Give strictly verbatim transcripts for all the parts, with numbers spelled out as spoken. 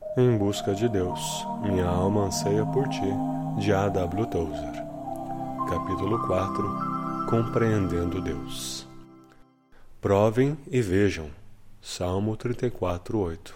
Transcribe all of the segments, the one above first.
Em busca de Deus, minha alma anseia por ti, de A W Tozer. Capítulo quatro. Compreendendo Deus. Provem e vejam. Salmo trinta e quatro, oito.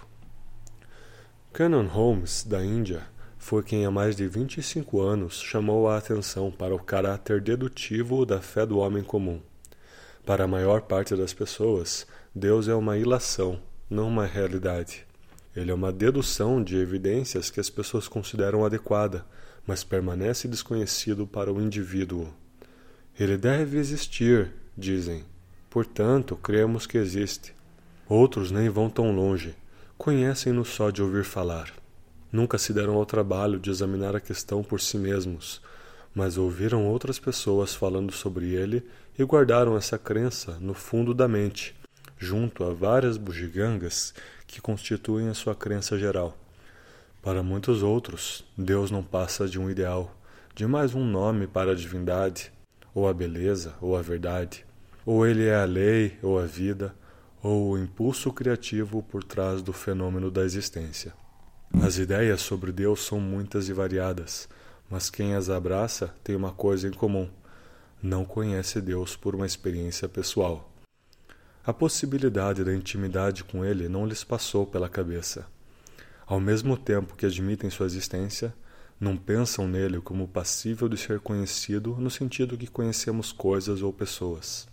Canon Holmes, da Índia, foi quem há mais de vinte e cinco anos chamou a atenção para o caráter dedutivo da fé do homem comum. Para a maior parte das pessoas, Deus é uma ilação, não uma realidade. Ele é uma dedução de evidências que as pessoas consideram adequada, mas permanece desconhecido para o indivíduo. Ele deve existir, dizem. Portanto, cremos que existe. Outros nem vão tão longe. Conhecem-no só de ouvir falar. Nunca se deram ao trabalho de examinar a questão por si mesmos, mas ouviram outras pessoas falando sobre ele e guardaram essa crença no fundo da mente, junto a várias bugigangas que constituem a sua crença geral. Para muitos outros, Deus não passa de um ideal, de mais um nome para a divindade, ou a beleza, ou a verdade, ou ele é a lei, ou a vida, ou o impulso criativo por trás do fenômeno da existência. As ideias sobre Deus são muitas e variadas, mas quem as abraça tem uma coisa em comum: não conhece Deus por uma experiência pessoal. A possibilidade da intimidade com ele não lhes passou pela cabeça. Ao mesmo tempo que admitem sua existência, não pensam nele como passível de ser conhecido no sentido que conhecemos coisas ou pessoas.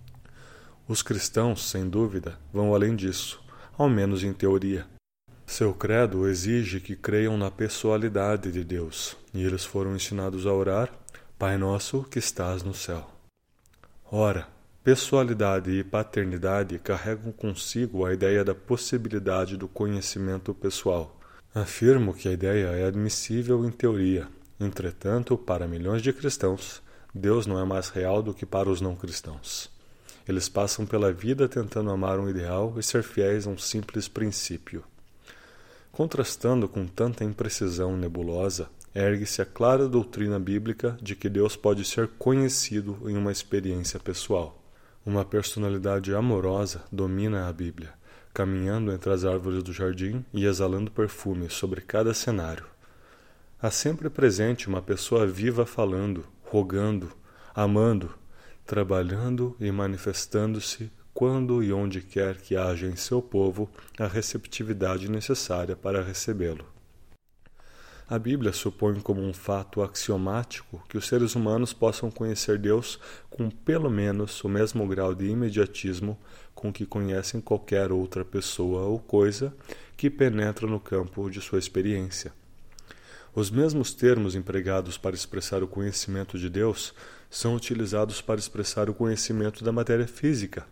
Os cristãos, sem dúvida, vão além disso, ao menos em teoria. Seu credo exige que creiam na pessoalidade de Deus, e eles foram ensinados a orar: Pai nosso que estás no céu. Ora, pessoalidade e paternidade carregam consigo a ideia da possibilidade do conhecimento pessoal. Afirmo que a ideia é admissível em teoria. Entretanto, para milhões de cristãos, Deus não é mais real do que para os não cristãos. Eles passam pela vida tentando amar um ideal e ser fiéis a um simples princípio. Contrastando com tanta imprecisão nebulosa, ergue-se a clara doutrina bíblica de que Deus pode ser conhecido em uma experiência pessoal. Uma personalidade amorosa domina a Bíblia, caminhando entre as árvores do jardim e exalando perfume sobre cada cenário. Há sempre presente uma pessoa viva falando, rogando, amando, trabalhando e manifestando-se quando e onde quer que haja em seu povo a receptividade necessária para recebê-lo. A Bíblia supõe como um fato axiomático que os seres humanos possam conhecer Deus com pelo menos o mesmo grau de imediatismo com que conhecem qualquer outra pessoa ou coisa que penetra no campo de sua experiência. Os mesmos termos empregados para expressar o conhecimento de Deus são utilizados para expressar o conhecimento da matéria física.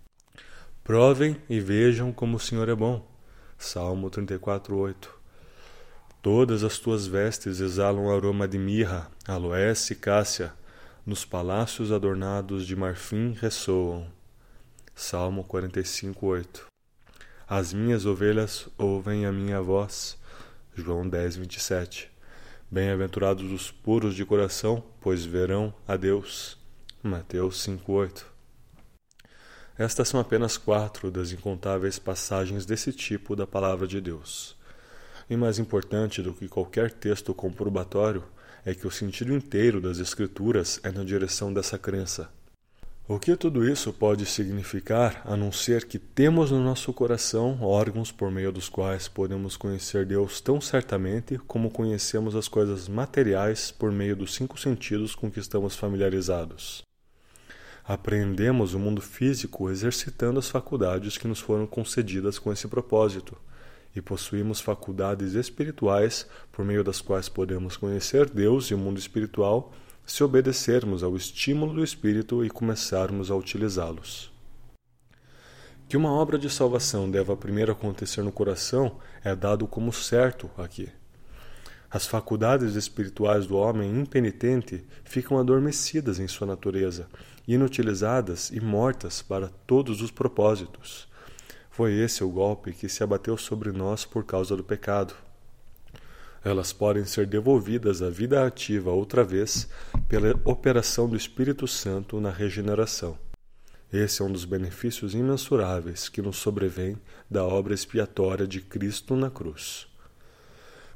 Provem e vejam como o Senhor é bom. Salmo trinta e quatro, oito. Todas as tuas vestes exalam aroma de mirra, aloés e cássia, nos palácios adornados de marfim ressoam. Salmo quarenta e cinco, oito. As minhas ovelhas ouvem a minha voz. João dez, vinte e sete. Bem-aventurados os puros de coração, pois verão a Deus. Mateus cinco, oito. Estas são apenas quatro das incontáveis passagens desse tipo da palavra de Deus. E mais importante do que qualquer texto comprobatório é que o sentido inteiro das Escrituras é na direção dessa crença. O que tudo isso pode significar, a não ser que temos no nosso coração órgãos por meio dos quais podemos conhecer Deus tão certamente como conhecemos as coisas materiais por meio dos cinco sentidos com que estamos familiarizados. Apreendemos o mundo físico exercitando as faculdades que nos foram concedidas com esse propósito, e possuímos faculdades espirituais por meio das quais podemos conhecer Deus e o mundo espiritual se obedecermos ao estímulo do Espírito e começarmos a utilizá-los. Que uma obra de salvação deva primeiro acontecer no coração é dado como certo aqui. As faculdades espirituais do homem impenitente ficam adormecidas em sua natureza, inutilizadas e mortas para todos os propósitos. Foi esse o golpe que se abateu sobre nós por causa do pecado. Elas podem ser devolvidas à vida ativa outra vez pela operação do Espírito Santo na regeneração. Esse é um dos benefícios imensuráveis que nos sobrevém da obra expiatória de Cristo na cruz.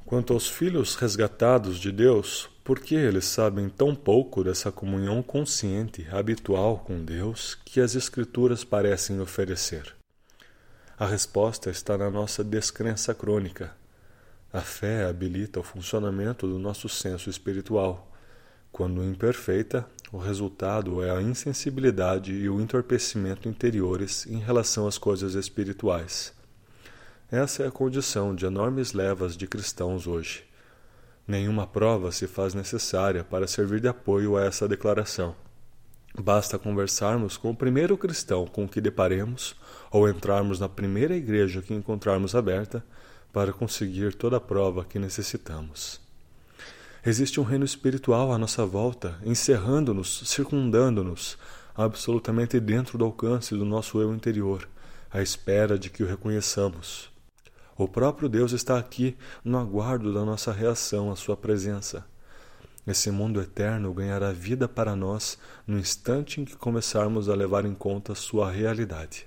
Quanto aos filhos resgatados de Deus, por que eles sabem tão pouco dessa comunhão consciente, habitual com Deus, que as Escrituras parecem oferecer? A resposta está na nossa descrença crônica. A fé habilita o funcionamento do nosso senso espiritual. Quando imperfeita, o resultado é a insensibilidade e o entorpecimento interiores em relação às coisas espirituais. Essa é a condição de enormes levas de cristãos hoje. Nenhuma prova se faz necessária para servir de apoio a essa declaração. Basta conversarmos com o primeiro cristão com que deparemos ou entrarmos na primeira igreja que encontrarmos aberta para conseguir toda a prova que necessitamos. Existe um reino espiritual à nossa volta, encerrando-nos, circundando-nos, absolutamente dentro do alcance do nosso eu interior, à espera de que o reconheçamos. O próprio Deus está aqui, no aguardo da nossa reação à sua presença. Esse mundo eterno ganhará vida para nós no instante em que começarmos a levar em conta sua realidade.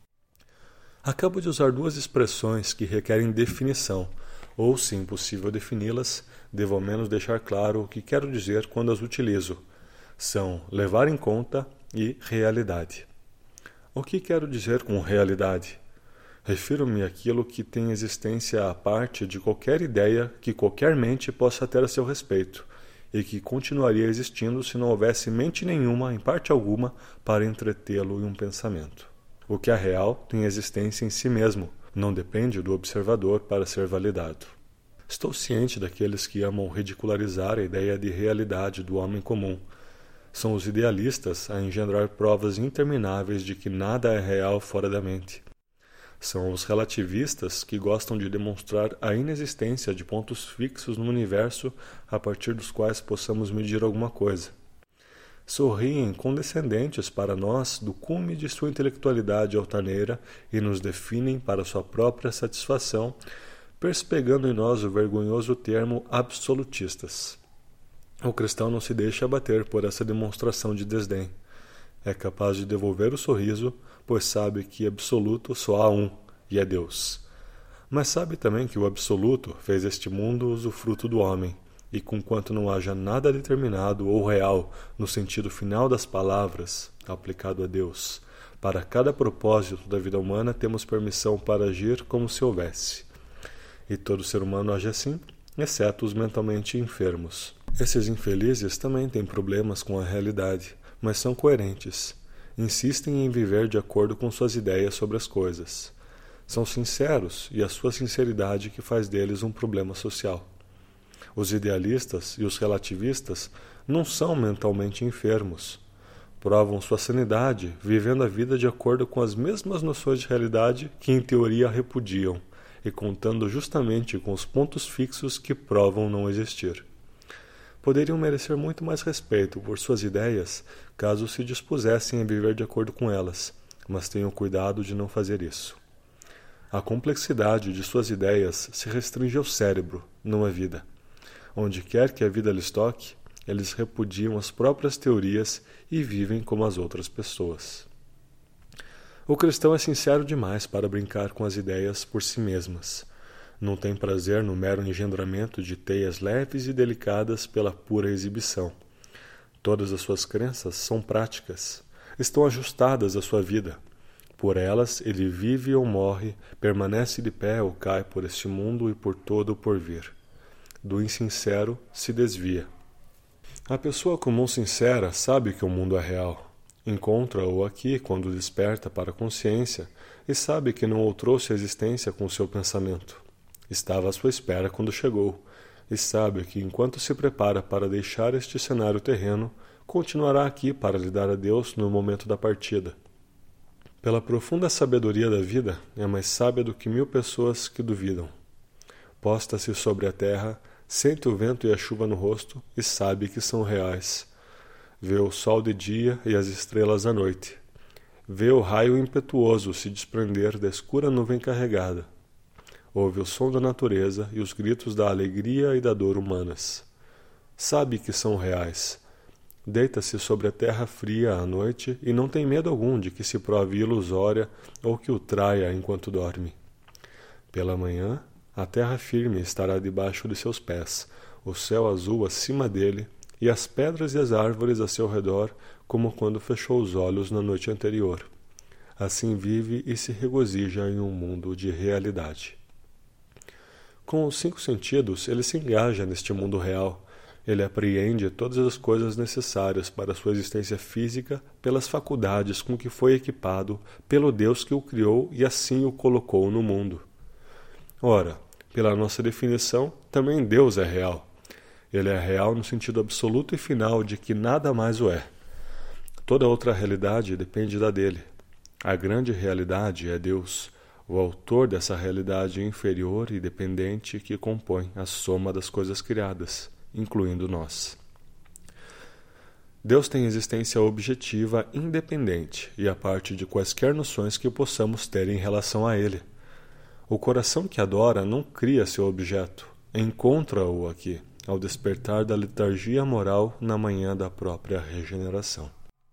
Acabo de usar duas expressões que requerem definição, ou, se impossível defini-las, devo ao menos deixar claro o que quero dizer quando as utilizo. São levar em conta e realidade. O que quero dizer com realidade? Refiro-me àquilo que tem existência à parte de qualquer ideia que qualquer mente possa ter a seu respeito, e que continuaria existindo se não houvesse mente nenhuma, em parte alguma, para entretê-lo em um pensamento. O que é real tem existência em si mesmo, não depende do observador para ser validado. Estou ciente daqueles que amam ridicularizar a ideia de realidade do homem comum. São os idealistas a engendrar provas intermináveis de que nada é real fora da mente. São os relativistas que gostam de demonstrar a inexistência de pontos fixos no universo a partir dos quais possamos medir alguma coisa. Sorriem condescendentes para nós do cume de sua intelectualidade altaneira e nos definem para sua própria satisfação, perspegando em nós o vergonhoso termo absolutistas. O cristão não se deixa abater por essa demonstração de desdém. É capaz de devolver o sorriso, pois sabe que absoluto só há um, e é Deus. Mas sabe também que o absoluto fez este mundo usufruto do homem, e conquanto não haja nada determinado ou real no sentido final das palavras, aplicado a Deus, para cada propósito da vida humana temos permissão para agir como se houvesse. E todo ser humano age assim, exceto os mentalmente enfermos. Esses infelizes também têm problemas com a realidade, mas são coerentes. Insistem em viver de acordo com suas ideias sobre as coisas. São sinceros e a sua sinceridade que faz deles um problema social. Os idealistas e os relativistas não são mentalmente enfermos. Provam sua sanidade, vivendo a vida de acordo com as mesmas noções de realidade que em teoria repudiam, e contando justamente com os pontos fixos que provam não existir. Poderiam merecer muito mais respeito por suas ideias caso se dispusessem a viver de acordo com elas, mas tenham cuidado de não fazer isso. A complexidade de suas ideias se restringe ao cérebro, não à vida. Onde quer que a vida lhes toque, eles repudiam as próprias teorias e vivem como as outras pessoas. O cristão é sincero demais para brincar com as ideias por si mesmas. Não tem prazer no mero engendramento de teias leves e delicadas pela pura exibição. Todas as suas crenças são práticas, estão ajustadas à sua vida. Por elas ele vive ou morre, permanece de pé ou cai por este mundo e por todo o porvir. Do insincero se desvia. A pessoa comum sincera sabe que o mundo é real. Encontra-o aqui quando desperta para a consciência e sabe que não o trouxe à existência com seu pensamento. Estava à sua espera quando chegou, e sabe que enquanto se prepara para deixar este cenário terreno, continuará aqui para lidar a Deus no momento da partida. Pela profunda sabedoria da vida, é mais sábia do que mil pessoas que duvidam. Posta-se sobre a terra, sente o vento e a chuva no rosto e sabe que são reais. Vê o sol de dia e as estrelas à noite. Vê o raio impetuoso se desprender da escura nuvem carregada. Ouve o som da natureza e os gritos da alegria e da dor humanas. Sabe que são reais. Deita-se sobre a terra fria à noite e não tem medo algum de que se prove ilusória ou que o traia enquanto dorme. Pela manhã, A terra firme estará debaixo de seus pés, o céu azul acima dele, e as pedras e as árvores a seu redor, como quando fechou os olhos na noite anterior. Assim vive e se regozija em um mundo de realidade. Com os cinco sentidos, ele se engaja neste mundo real. Ele apreende todas as coisas necessárias para sua existência física pelas faculdades com que foi equipado pelo Deus que o criou e assim o colocou no mundo. Ora, pela nossa definição, também Deus é real. Ele é real no sentido absoluto e final de que nada mais o é. Toda outra realidade depende da dele. A grande realidade é Deus, o autor dessa realidade inferior e dependente que compõe a soma das coisas criadas, incluindo nós. Deus tem existência objetiva independente e a parte de quaisquer noções que possamos ter em relação a ele. O coração que adora não cria seu objeto, encontra-o aqui, ao despertar da letargia moral na manhã da própria regeneração.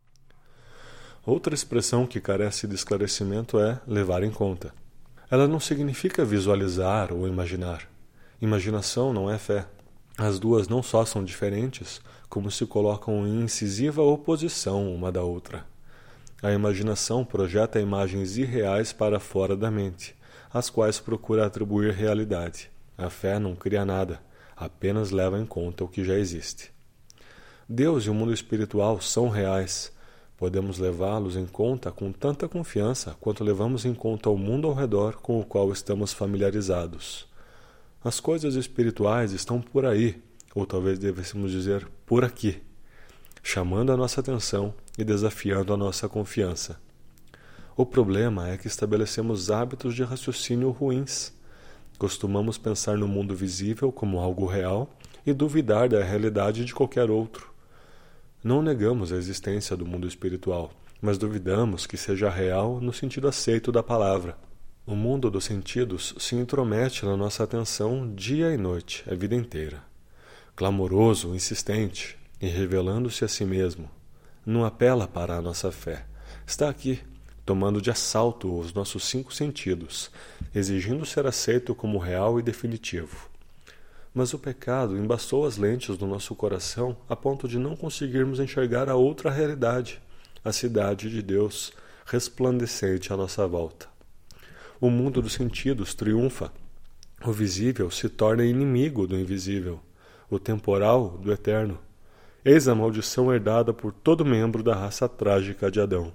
Outra expressão que carece de esclarecimento é levar em conta. Ela não significa visualizar ou imaginar. Imaginação não é fé. As duas não só são diferentes, como se colocam em incisiva oposição uma da outra. A imaginação projeta imagens irreais para fora da mente, às quais procura atribuir realidade. A fé não cria nada, apenas leva em conta o que já existe. Deus e o mundo espiritual são reais. Podemos levá-los em conta com tanta confiança quanto levamos em conta o mundo ao redor com o qual estamos familiarizados. As coisas espirituais estão por aí, ou talvez devêssemos dizer por aqui, chamando a nossa atenção e desafiando a nossa confiança. O problema é que estabelecemos hábitos de raciocínio ruins. Costumamos pensar no mundo visível como algo real e duvidar da realidade de qualquer outro. Não negamos a existência do mundo espiritual, mas duvidamos que seja real no sentido aceito da palavra. O mundo dos sentidos se intromete na nossa atenção dia e noite, a vida inteira. Clamoroso, insistente e revelando-se a si mesmo. Não apela para a nossa fé. Está aqui, tomando de assalto os nossos cinco sentidos, exigindo ser aceito como real e definitivo. Mas o pecado embaçou as lentes do nosso coração a ponto de não conseguirmos enxergar a outra realidade, a cidade de Deus, resplandecente à nossa volta. O mundo dos sentidos triunfa. O visível se torna inimigo do invisível, o temporal do eterno. Eis a maldição herdada por todo membro da raça trágica de Adão.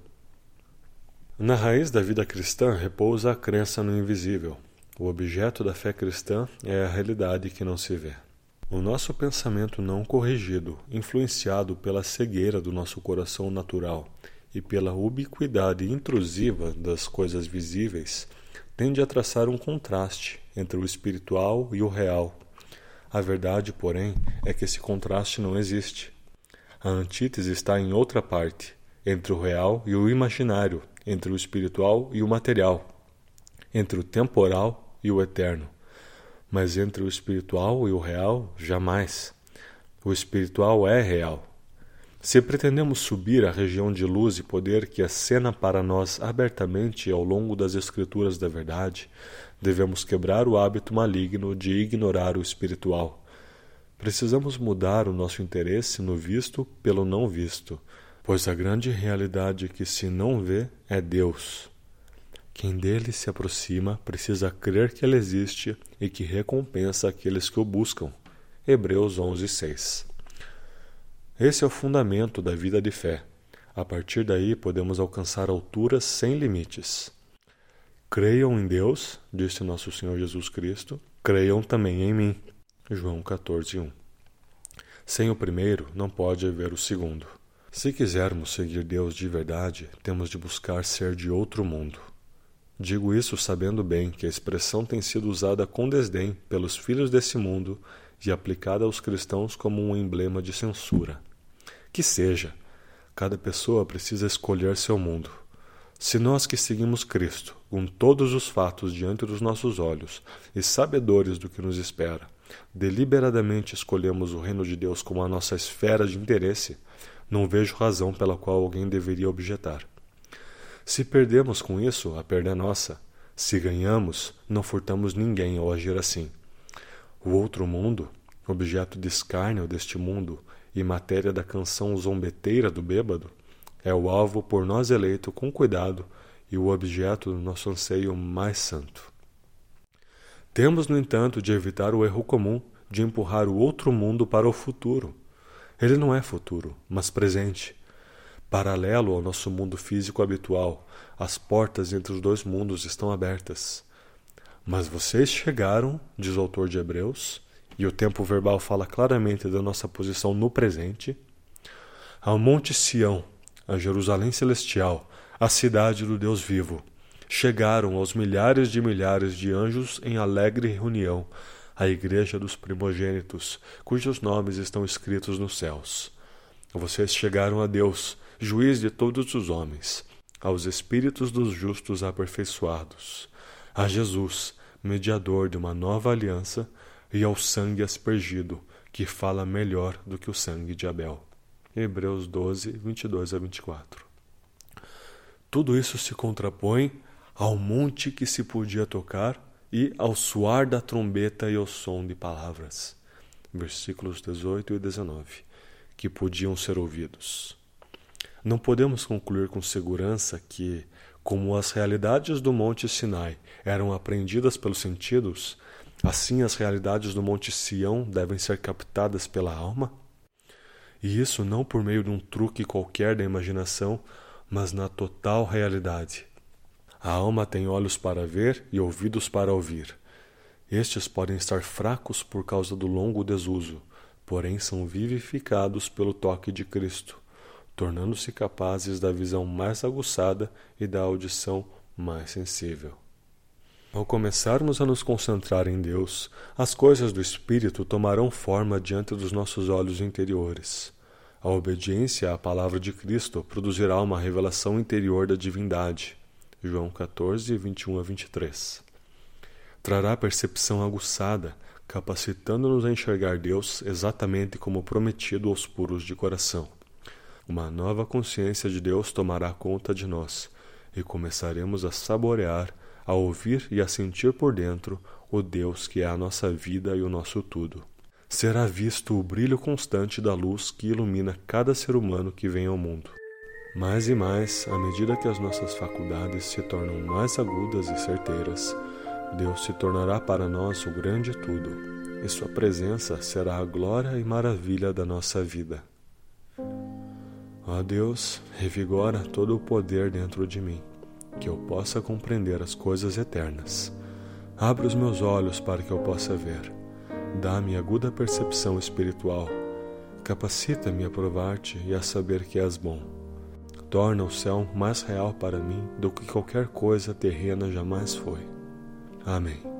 Na raiz da vida cristã repousa a crença no invisível. O objeto da fé cristã é a realidade que não se vê. O nosso pensamento não corrigido, influenciado pela cegueira do nosso coração natural e pela ubiquidade intrusiva das coisas visíveis, tende a traçar um contraste entre o espiritual e o real. A verdade, porém, é que esse contraste não existe. A antítese está em outra parte, entre o real e o imaginário, entre o espiritual e o material, entre o temporal e o eterno. Mas entre o espiritual e o real, jamais. O espiritual é real. Se pretendemos subir à região de luz e poder que acena para nós abertamente ao longo das escrituras da verdade, devemos quebrar o hábito maligno de ignorar o espiritual. Precisamos mudar o nosso interesse no visto pelo não visto, pois a grande realidade que se não vê é Deus. Quem dele se aproxima precisa crer que ele existe e que recompensa aqueles que o buscam. Hebreus onze, seis. Esse é o fundamento da vida de fé. A partir daí podemos alcançar alturas sem limites. Creiam em Deus, disse nosso Senhor Jesus Cristo, creiam também em mim. João quatorze, um. Sem o primeiro não pode haver o segundo. Se quisermos seguir Deus de verdade, temos de buscar ser de outro mundo. Digo isso sabendo bem que a expressão tem sido usada com desdém pelos filhos desse mundo e aplicada aos cristãos como um emblema de censura. Que seja, cada pessoa precisa escolher seu mundo. Se nós que seguimos Cristo, com todos os fatos diante dos nossos olhos e sabedores do que nos espera, deliberadamente escolhemos o reino de Deus como a nossa esfera de interesse, não vejo razão pela qual alguém deveria objetar. Se perdemos com isso, a perda é nossa. Se ganhamos, não furtamos ninguém ao agir assim. O outro mundo, objeto de escárnio deste mundo e matéria da canção zombeteira do bêbado, é o alvo por nós eleito com cuidado e o objeto do nosso anseio mais santo. Temos, no entanto, de evitar o erro comum de empurrar o outro mundo para o futuro. Ele não é futuro, mas presente. Paralelo ao nosso mundo físico habitual, as portas entre os dois mundos estão abertas. Mas vocês chegaram, diz o autor de Hebreus, e o tempo verbal fala claramente da nossa posição no presente, ao Monte Sião, a Jerusalém celestial, a cidade do Deus vivo. Chegaram aos milhares de milhares de anjos em alegre reunião, a igreja dos primogênitos, cujos nomes estão escritos nos céus. Vocês chegaram a Deus, juiz de todos os homens, aos espíritos dos justos aperfeiçoados, a Jesus, mediador de uma nova aliança, e ao sangue aspergido, que fala melhor do que o sangue de Abel. Hebreus doze, vinte e dois a vinte e quatro. Tudo isso se contrapõe ao monte que se podia tocar e ao soar da trombeta e ao som de palavras. Versículos dezoito e dezenove, que podiam ser ouvidos. Não podemos concluir com segurança que, como as realidades do Monte Sinai eram apreendidas pelos sentidos, assim as realidades do Monte Sião devem ser captadas pela alma? E isso não por meio de um truque qualquer da imaginação, mas na total realidade. A alma tem olhos para ver e ouvidos para ouvir. Estes podem estar fracos por causa do longo desuso, porém são vivificados pelo toque de Cristo, tornando-se capazes da visão mais aguçada e da audição mais sensível. Ao começarmos a nos concentrar em Deus, as coisas do Espírito tomarão forma diante dos nossos olhos interiores. A obediência à palavra de Cristo produzirá uma revelação interior da divindade. João quatorze, vinte e um a vinte e três. Trará percepção aguçada, capacitando-nos a enxergar Deus exatamente como prometido aos puros de coração. Uma nova consciência de Deus tomará conta de nós, e começaremos a saborear, a ouvir e a sentir por dentro o Deus que é a nossa vida e o nosso tudo. Será visto o brilho constante da luz que ilumina cada ser humano que vem ao mundo. Mais e mais, à medida que as nossas faculdades se tornam mais agudas e certeiras, Deus se tornará para nós o grande tudo, e sua presença será a glória e maravilha da nossa vida. Ó Deus, revigora todo o poder dentro de mim, que eu possa compreender as coisas eternas. Abre os meus olhos para que eu possa ver. Dá-me aguda percepção espiritual. Capacita-me a provar-te e a saber que és bom. Torna o céu mais real para mim do que qualquer coisa terrena jamais foi. Amém.